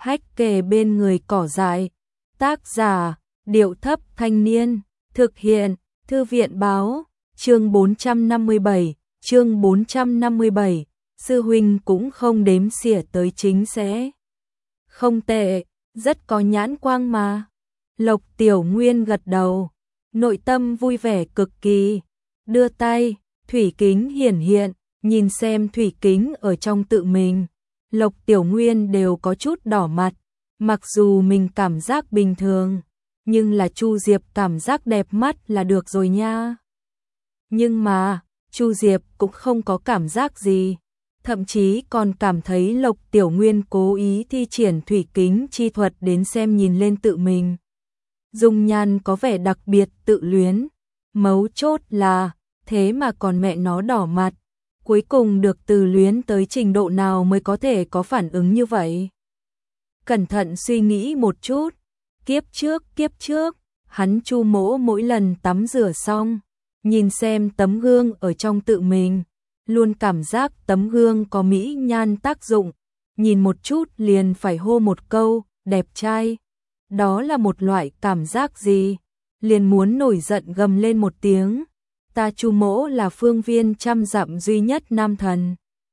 hách kề bên người cỏ dại. Tác giả, Điệu Thấp Thanh Niên. Thực hiện, Thư viện Báo. Chương 457. Chương 457. Sư huynh cũng không đếm xỉa tới chính sẽ. Không tệ, rất có nhãn quang mà. Lộc Tiểu Nguyên gật đầu, nội tâm vui vẻ cực kỳ. Đưa tay, thủy kính hiển hiện, nhìn xem thủy kính ở trong tự mình. Lộc Tiểu Nguyên đều có chút đỏ mặt, mặc dù mình cảm giác bình thường, nhưng là Chu Diệp cảm giác đẹp mắt là được rồi nha. Nhưng mà, Chu Diệp cũng không có cảm giác gì, thậm chí còn cảm thấy Lộc Tiểu Nguyên cố ý thi triển thủy kính chi thuật đến xem nhìn lên tự mình. Dung nhan có vẻ đặc biệt tự luyến, mấu chốt là, thế mà còn mẹ nó đỏ mặt, cuối cùng được từ luyến tới trình độ nào mới có thể có phản ứng như vậy. Cẩn thận suy nghĩ một chút, kiếp trước, hắn Chu Mỗ mỗi lần tắm rửa xong, nhìn xem tấm gương ở trong tự mình, luôn cảm giác tấm gương có mỹ nhan tác dụng, nhìn một chút liền phải hô một câu, đẹp trai. Đó là một loại cảm giác gì? Liền muốn nổi giận gầm lên một tiếng. Ta Chu Mỗ là phương viên trăm dặm duy nhất nam thần.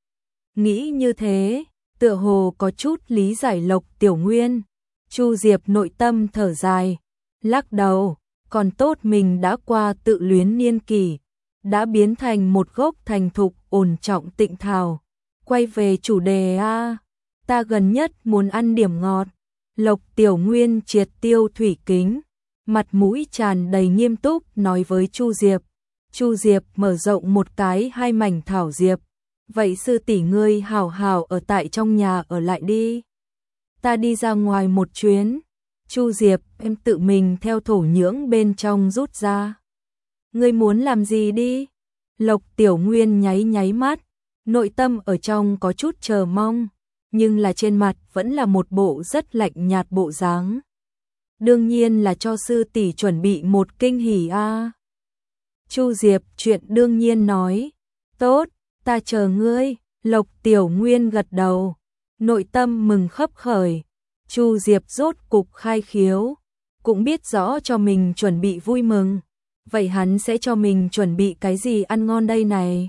Nghĩ như thế, tựa hồ có chút lý giải Lộc Tiểu Nguyên. Chu Diệp nội tâm thở dài, lắc đầu, còn tốt mình đã qua tự luyến niên kỷ, đã biến thành một gốc thành thục ổn trọng tịnh thảo. Quay về chủ đề a, ta gần nhất muốn ăn điểm ngọt. Lộc Tiểu Nguyên triệt tiêu thủy kính, mặt mũi tràn đầy nghiêm túc nói với Chu Diệp. Chu Diệp mở rộng một cái hai mảnh thảo diệp. Vậy sư tỷ ngươi hảo hảo ở tại trong nhà ở lại đi. Ta đi ra ngoài một chuyến. Chu Diệp em tự mình theo thổ nhưỡng bên trong rút ra. Ngươi muốn làm gì đi? Lộc Tiểu Nguyên nháy mắt, nội tâm ở trong có chút chờ mong, nhưng là trên mặt vẫn là một bộ rất lạnh nhạt bộ dáng. Đương nhiên là cho sư tỷ chuẩn bị một kinh hỉ a. Chu Diệp chuyện đương nhiên nói, tốt, ta chờ ngươi. Lộc Tiểu Nguyên gật đầu, nội tâm mừng khấp khởi. Chu Diệp rốt cục khai khiếu, cũng biết rõ cho mình chuẩn bị vui mừng. Vậy hắn sẽ cho mình chuẩn bị cái gì ăn ngon đây này?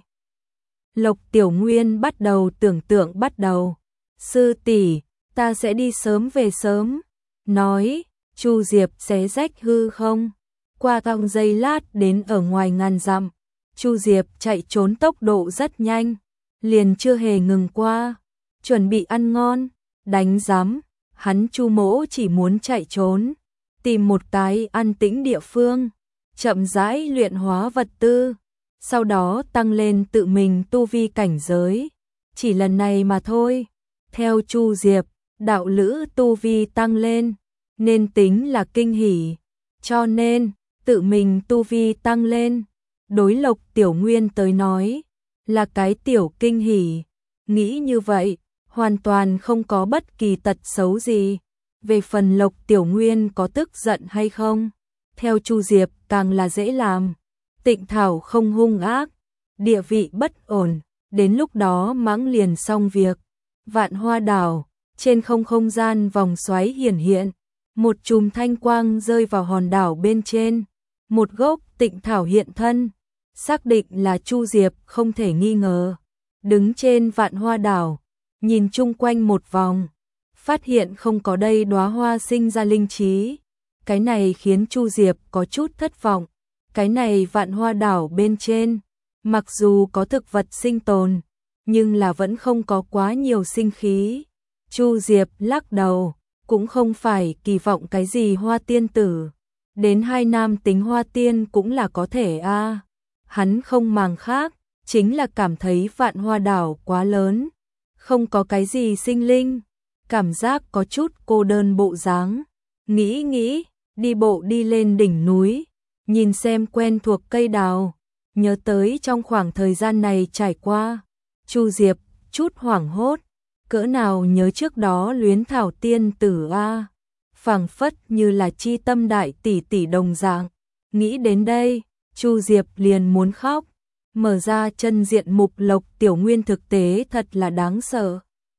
Lộc Tiểu Nguyên bắt đầu tưởng tượng bắt đầu. Sư tỷ, ta sẽ đi sớm về sớm. Nói, Chu Diệp xé rách hư không. Qua vòng giây lát đến ở ngoài ngàn dặm. Chu Diệp chạy trốn tốc độ rất nhanh, liền chưa hề ngừng qua. Chuẩn bị ăn ngon, đánh giám, hắn Chu Mỗ chỉ muốn chạy trốn, tìm một cái an tĩnh địa phương, chậm rãi luyện hóa vật tư, sau đó tăng lên tự mình tu vi cảnh giới. Chỉ lần này mà thôi. Theo Chu Diệp, đạo lữ tu vi tăng lên, nên tính là kinh hỉ, cho nên tự mình tu vi tăng lên, đối Lộc Tiểu Nguyên tới nói, là cái tiểu kinh hỉ. Nghĩ như vậy, hoàn toàn không có bất kỳ tật xấu gì. Về phần Lộc Tiểu Nguyên có tức giận hay không, theo Chu Diệp càng là dễ làm. Tịnh thảo không hung ác, địa vị bất ổn, đến lúc đó mãng liền xong việc. Vạn Hoa Đảo, trên không gian vòng xoáy hiển hiện, một chùm thanh quang rơi vào hòn đảo bên trên, một gốc tịnh thảo hiện thân, xác định là Chu Diệp không thể nghi ngờ. Đứng trên Vạn Hoa Đảo, nhìn chung quanh một vòng, phát hiện không có đây đóa hoa sinh ra linh trí. Cái này khiến Chu Diệp có chút thất vọng. Cái này Vạn Hoa Đảo bên trên, mặc dù có thực vật sinh tồn, nhưng là vẫn không có quá nhiều sinh khí. Chu Diệp lắc đầu, cũng không phải kỳ vọng cái gì hoa tiên tử. Đến 2 nam tính hoa tiên cũng là có thể a. Hắn không màng khác, chính là cảm thấy Vạn Hoa Đảo quá lớn, không có cái gì sinh linh, cảm giác có chút cô đơn bộ dáng. Nghĩ, đi bộ đi lên đỉnh núi, nhìn xem quen thuộc cây đào, nhớ tới trong khoảng thời gian này trải qua. Chu Diệp chút hoảng hốt, cỡ nào nhớ trước đó luyến thảo tiên tử a, phảng phất như là chi tâm đại tỷ tỷ đồng dạng. Nghĩ đến đây, Chu Diệp liền muốn khóc. Mở ra chân diện mục Lộc Tiểu Nguyên thực tế thật là đáng sợ.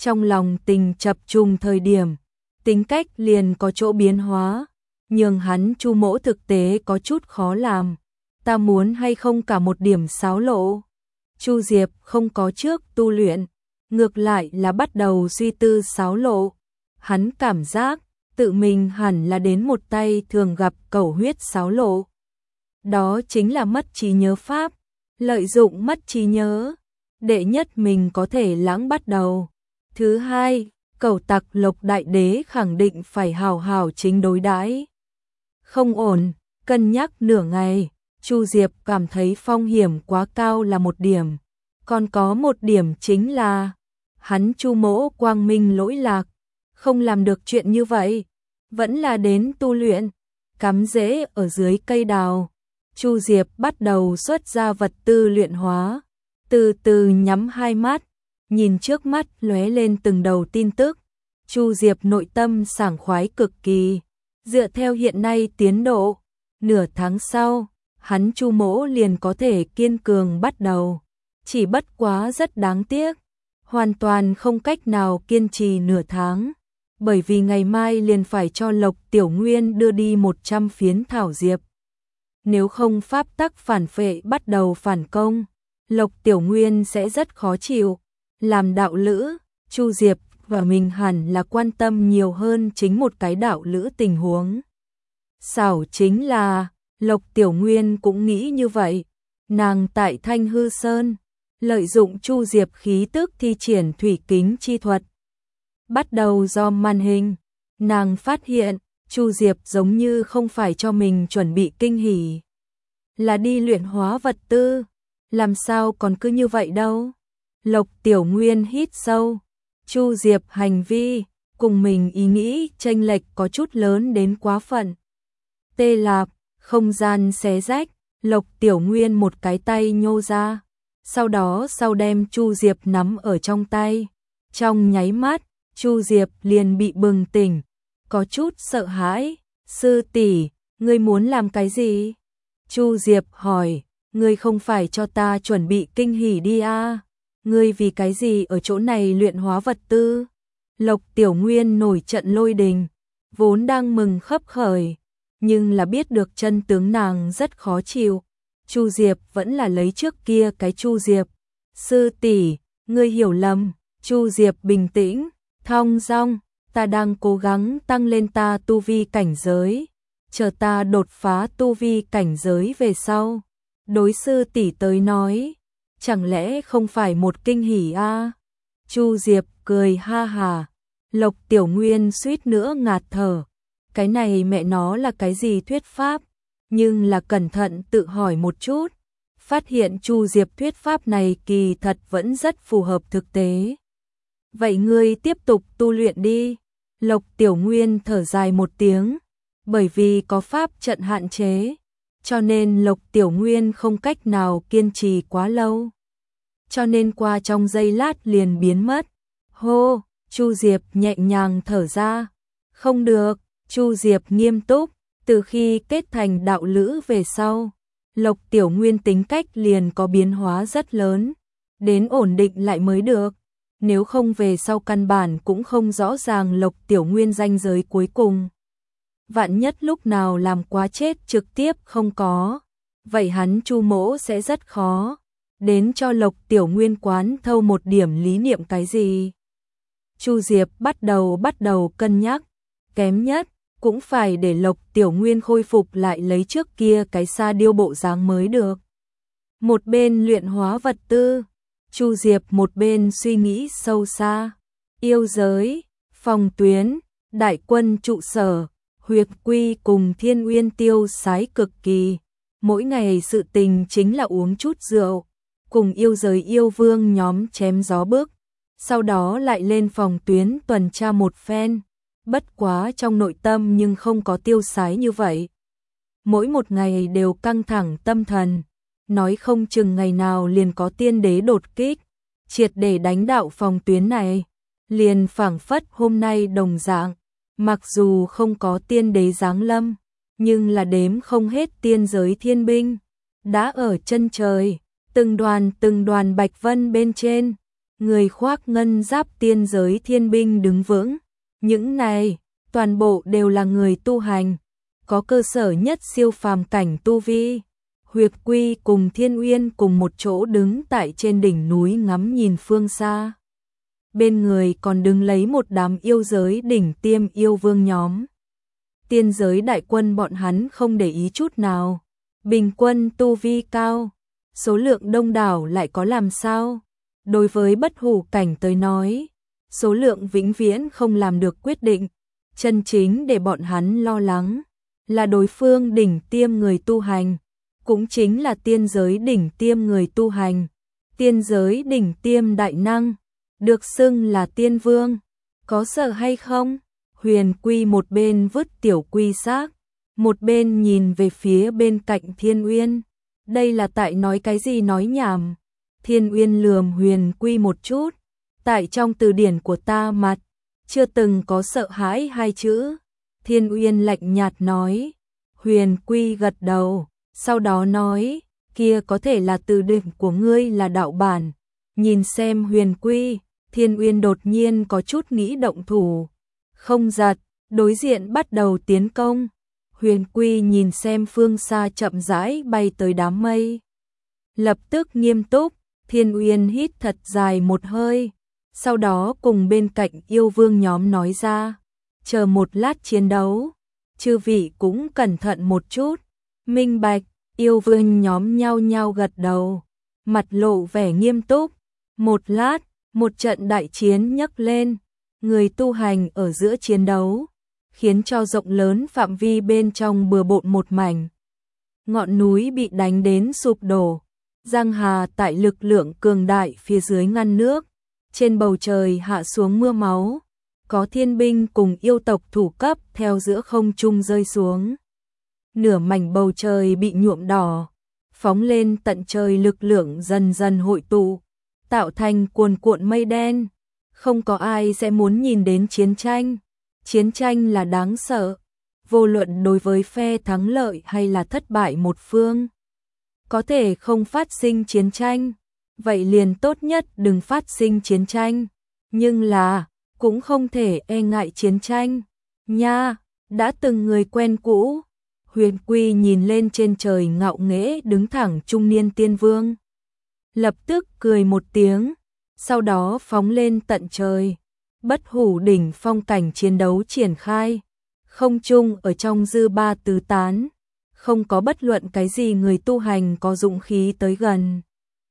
trong lòng tình chập trùng thời điểm, tính cách liền có chỗ biến hóa, nhưng hắn Chu Mỗ thực tế có chút khó làm. Ta muốn hay không cả một điểm xáo lộ. Chu Diệp không có trước tu luyện, ngược lại là bắt đầu suy tư xáo lộ. Hắn cảm giác tự mình hẳn là đến một tay thường gặp cẩu huyết xáo lộ. Đó chính là mất trí nhớ pháp, lợi dụng mất trí nhớ. Đệ nhất mình có thể lãng bắt đầu. Thứ hai, cẩu tặc Lộc Đại Đế khẳng định phải hào hào chính đối đãi. Không ổn, cân nhắc nửa ngày, Chu Diệp cảm thấy phong hiểm quá cao là một điểm. Còn có một điểm chính là, hắn Chu Mỗ quang minh lỗi lạc, không làm được chuyện như vậy, vẫn là đến tu luyện, cắm rễ ở dưới cây đào. Chu Diệp bắt đầu xuất ra vật tư luyện hóa, từ từ nhắm hai mắt, nhìn trước mắt lóe lên từng đầu tin tức. Chu Diệp nội tâm sảng khoái cực kỳ, dựa theo hiện nay tiến độ, nửa tháng sau, hắn Chu Mỗ liền có thể kiên cường bắt đầu. Chỉ bất quá rất đáng tiếc, hoàn toàn không cách nào kiên trì nửa tháng, bởi vì ngày mai liền phải cho Lộc Tiểu Nguyên đưa đi 100 phiến thảo diệp. Nếu không pháp tắc phản phệ bắt đầu phản công, Lộc Tiểu Nguyên sẽ rất khó chịu. Làm đạo lữ, Chu Diệp và mình hẳn là quan tâm nhiều hơn chính một cái đạo lữ tình huống. Xảo chính là, Lộc Tiểu Nguyên cũng nghĩ như vậy. Nàng tại Thanh Hư Sơn, lợi dụng Chu Diệp khí tức thi triển thủy kính chi thuật. Bắt đầu do màn hình, nàng phát hiện, Chu Diệp giống như không phải cho mình chuẩn bị kinh hỉ, là đi luyện hóa vật tư, làm sao còn cứ như vậy đâu. Lộc Tiểu Nguyên hít sâu, Chu Diệp hành vi, cùng mình ý nghĩ chênh lệch có chút lớn đến quá phận. Tê Lạp, không gian xé rách, Lộc Tiểu Nguyên một cái tay nhô ra, sau đó đem Chu Diệp nắm ở trong tay. Trong nháy mắt, Chu Diệp liền bị bừng tỉnh, có chút sợ hãi. Sư tỷ, ngươi muốn làm cái gì? Chu Diệp hỏi, ngươi không phải cho ta chuẩn bị kinh hỉ đi à? Ngươi vì cái gì ở chỗ này luyện hóa vật tư? Lộc Tiểu Nguyên nổi trận lôi đình, vốn đang mừng khấp khởi, nhưng là biết được chân tướng nàng rất khó chịu. Chu Diệp vẫn là lấy trước kia cái Chu Diệp. Sư tỷ, ngươi hiểu lầm. Chu Diệp bình tĩnh, thong dong, ta đang cố gắng tăng lên ta tu vi cảnh giới, chờ ta đột phá tu vi cảnh giới về sau. Đối sư tỷ tới nói, chẳng lẽ không phải một kinh hỉ à? Chu Diệp cười ha hà, Lộc Tiểu Nguyên suýt nữa ngạt thở. Cái này mẹ nó là cái gì thuyết pháp? Nhưng là cẩn thận tự hỏi một chút, phát hiện Chu Diệp thuyết pháp này kỳ thật vẫn rất phù hợp thực tế. Vậy ngươi tiếp tục tu luyện đi. Lộc Tiểu Nguyên thở dài một tiếng, bởi vì có pháp trận hạn chế, cho nên Lộc Tiểu Nguyên không cách nào kiên trì quá lâu. Cho nên qua trong giây lát liền biến mất. Hô, Chu Diệp nhẹ nhàng thở ra. Không được, Chu Diệp nghiêm túc, từ khi kết thành đạo lữ về sau, Lộc Tiểu Nguyên tính cách liền có biến hóa rất lớn, đến ổn định lại mới được. Nếu không về sau căn bản cũng không rõ ràng Lộc Tiểu Nguyên ranh giới cuối cùng. Vạn nhất lúc nào làm quá chết trực tiếp không có, vậy hắn Chu Mỗ sẽ rất khó đến cho Lộc Tiểu Nguyên quán thâu một điểm lý niệm cái gì. Chu Diệp bắt đầu cân nhắc, kém nhất cũng phải để Lộc Tiểu Nguyên khôi phục lại lấy trước kia cái Sa Điêu bộ dáng mới được. Một bên luyện hóa vật tư, Chu Diệp một bên suy nghĩ sâu xa. Yêu giới, phòng tuyến, đại quân trụ sở, Huyệt Quy cùng Thiên Uyên tiêu sái cực kỳ. Mỗi ngày sự tình chính là uống chút rượu, cùng yêu giới yêu vương nhóm chém gió bức, sau đó lại lên phòng tuyến tuần tra một phen. Bất quá trong nội tâm nhưng không có tiêu sái như vậy. Mỗi một ngày đều căng thẳng tâm thần, nói không chừng ngày nào liền có tiên đế đột kích, triệt để đánh đạo phòng tuyến này, liền phảng phất hôm nay đồng dạng. Mặc dù không có tiên đế giáng lâm, nhưng là đếm không hết tiên giới thiên binh đã ở chân trời, từng đoàn bạch vân bên trên, người khoác ngân giáp tiên giới thiên binh đứng vững. Những này, toàn bộ đều là người tu hành, có cơ sở nhất siêu phàm cảnh tu vi. Huyệt Quy cùng Thiên Uyên cùng một chỗ đứng tại trên đỉnh núi ngắm nhìn phương xa. Bên người còn đứng lấy một đám yêu giới đỉnh tiêm yêu vương nhóm. Tiên giới đại quân bọn hắn không để ý chút nào. Bình quân tu vi cao, số lượng đông đảo lại có làm sao? Đối với bất hủ cảnh tới nói, số lượng vĩnh viễn không làm được quyết định. Chân chính để bọn hắn lo lắng là đối phương đỉnh tiêm người tu hành, cũng chính là tiên giới đỉnh tiêm người tu hành. Tiên giới đỉnh tiêm đại năng, được xưng là tiên vương, có sợ hay không? Huyền Quy một bên vứt tiểu quy xác, một bên nhìn về phía bên cạnh Thiên Uyên. Đây là tại nói cái gì nói nhảm? Thiên Uyên lườm Huyền Quy một chút. Tại trong từ điển của ta mặt, chưa từng có sợ hãi hai chữ. Thiên Uyên lạnh nhạt nói. Huyền Quy gật đầu, sau đó nói, kia có thể là từ điển của ngươi là đạo bản. Nhìn xem Huyền Quy, Thiên Uyên đột nhiên có chút nghĩ động thủ. Không giật, đối diện bắt đầu tiến công. Huyền Quy nhìn xem phương xa chậm rãi bay tới đám mây. Lập tức nghiêm túc, Thiên Uyên hít thật dài một hơi. Sau đó cùng bên cạnh yêu vương nhóm nói ra, chờ một lát chiến đấu, chư vị cũng cẩn thận một chút. Minh bạch, yêu vương nhóm nhao nhao gật đầu, mặt lộ vẻ nghiêm túc. Một lát, một trận đại chiến nhấc lên, người tu hành ở giữa chiến đấu, khiến cho rộng lớn phạm vi bên trong bừa bộn một mảnh. Ngọn núi bị đánh đến sụp đổ, giang hà tại lực lượng cường đại phía dưới ngăn nước, trên bầu trời hạ xuống mưa máu, có thiên binh cùng yêu tộc thủ cấp theo giữa không trung rơi xuống. Nửa mảnh bầu trời bị nhuộm đỏ, phóng lên tận trời lực lượng dần dần hội tụ, tạo thành cuồn cuộn mây đen. Không có ai sẽ muốn nhìn đến chiến tranh. Chiến tranh là đáng sợ, vô luận đối với phe thắng lợi hay là thất bại một phương. Có thể không phát sinh chiến tranh, vậy liền tốt nhất đừng phát sinh chiến tranh. Nhưng là, cũng không thể e ngại chiến tranh. Nha, đã từng người quen cũ. Huyền Quy nhìn lên trên trời ngạo nghễ đứng thẳng trung niên tiên vương. Lập tức cười một tiếng, sau đó phóng lên tận trời. Bất hủ đỉnh phong cảnh chiến đấu triển khai. Không trung ở trong dư ba tứ tán. Không có bất luận cái gì người tu hành có dũng khí tới gần.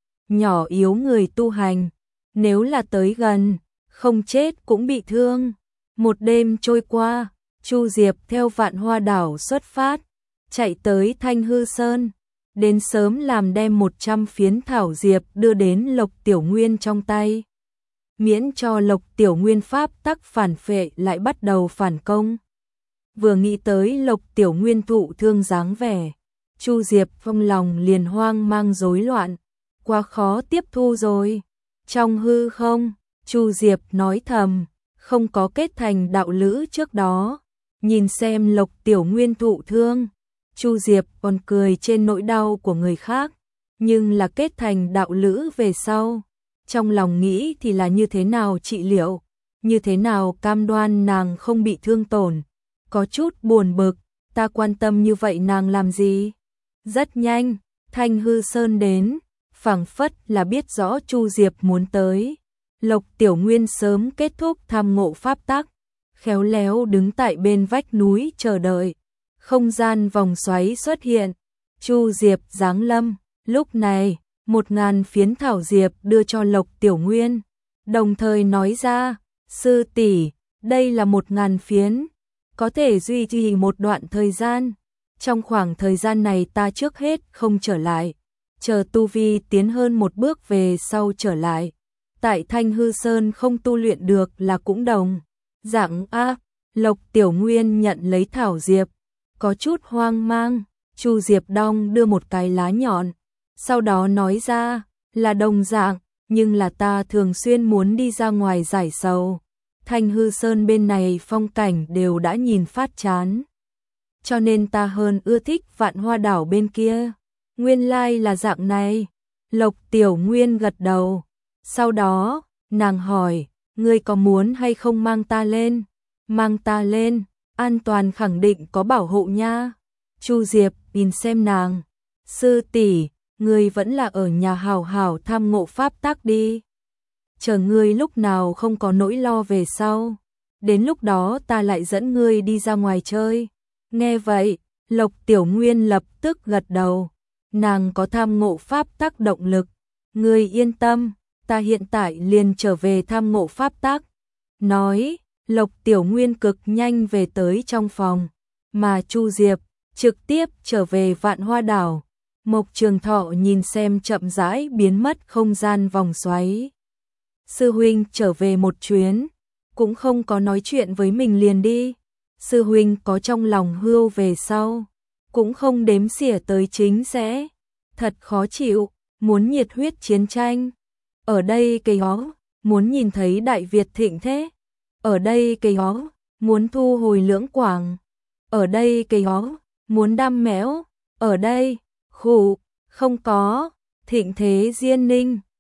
Nhỏ yếu người tu hành, nếu là tới gần, không chết cũng bị thương. Một đêm trôi qua, Chu Diệp theo Vạn Hoa Đảo xuất phát, chạy tới Thanh Hư Sơn, đến sớm làm đem 100 phiến thảo diệp đưa đến Lộc Tiểu Nguyên trong tay. Miễn cho Lộc Tiểu Nguyên pháp tắc phản phệ lại bắt đầu phản công. Vừa nghĩ tới Lộc Tiểu Nguyên thụ thương dáng vẻ, Chu Diệp trong lòng liền hoang mang rối loạn, quá khó tiếp thu rồi. Trong hư không, Chu Diệp nói thầm, không có kết thành đạo lữ trước đó, nhìn xem Lộc Tiểu Nguyên thụ thương, Chu Diệp còn cười trên nỗi đau của người khác, nhưng là kết thành đạo lữ về sau, trong lòng nghĩ thì là như thế nào trị liệu, như thế nào cam đoan nàng không bị thương tổn. Có chút buồn bực, ta quan tâm như vậy nàng làm gì? Rất nhanh, Thanh Hư Sơn đến, phảng phất là biết rõ Chu Diệp muốn tới. Lộc Tiểu Nguyên sớm kết thúc tham ngộ pháp tắc, khéo léo đứng tại bên vách núi chờ đợi. Không gian vòng xoáy xuất hiện, Chu Diệp giáng lâm. Lúc này, 1000 phiến thảo diệp đưa cho Lộc Tiểu Nguyên, đồng thời nói ra, sư tỷ, đây là 1000 phiến, có thể duy trì một đoạn thời gian. Trong khoảng thời gian này ta trước hết không trở lại, chờ tu vi tiến hơn một bước về sau trở lại. Tại Thanh Hư Sơn không tu luyện được là cũng đồng dạng a. Lộc Tiểu Nguyên nhận lấy thảo diệp, có chút hoang mang. Chu Diệp đong đưa một cái lá nhọn, sau đó nói ra, là đồng dạng, nhưng là ta thường xuyên muốn đi ra ngoài giải sầu. Thanh Hư Sơn bên này phong cảnh đều đã nhìn phát chán, cho nên ta hơn ưa thích Vạn Hoa Đảo bên kia. Nguyên lai là dạng này. Lộc Tiểu Nguyên gật đầu, sau đó Nàng hỏi, ngươi có muốn hay không mang ta lên? Mang ta lên, an toàn khẳng định có bảo hộ nha. Chu Diệp nhìn xem nàng, sư tỷ, ngươi vẫn là ở nhà hảo hảo tham ngộ pháp tắc đi. Chờ ngươi lúc nào không có nỗi lo về sau, đến lúc đó ta lại dẫn ngươi đi ra ngoài chơi. Nghe vậy, Lộc Tiểu Nguyên lập tức gật đầu, nàng có tham ngộ pháp tắc động lực, ngươi yên tâm, ta hiện tại liền trở về tham ngộ pháp tắc. Nói, Lộc Tiểu Nguyên cực nhanh về tới trong phòng, mà Chu Diệp trực tiếp trở về Vạn Hoa đảo. Mộc Trường Thọ nhìn xem chậm rãi biến mất không gian vòng xoáy. Sư huynh trở về một chuyến, cũng không có nói chuyện với mình liền đi. Sư huynh có trong lòng hưu về sau, cũng không đếm xỉa tới chính sẽ. Thật khó chịu, muốn nhiệt huyết chiến tranh. Ở đây cây ó, muốn nhìn thấy Đại Việt thịnh thế. Ở đây cây ó, muốn thu hồi Lưỡng Quảng. Ở đây cây ó, muốn đam mẽo. Ở đây, khụ, không có, thịnh thế Diên Ninh.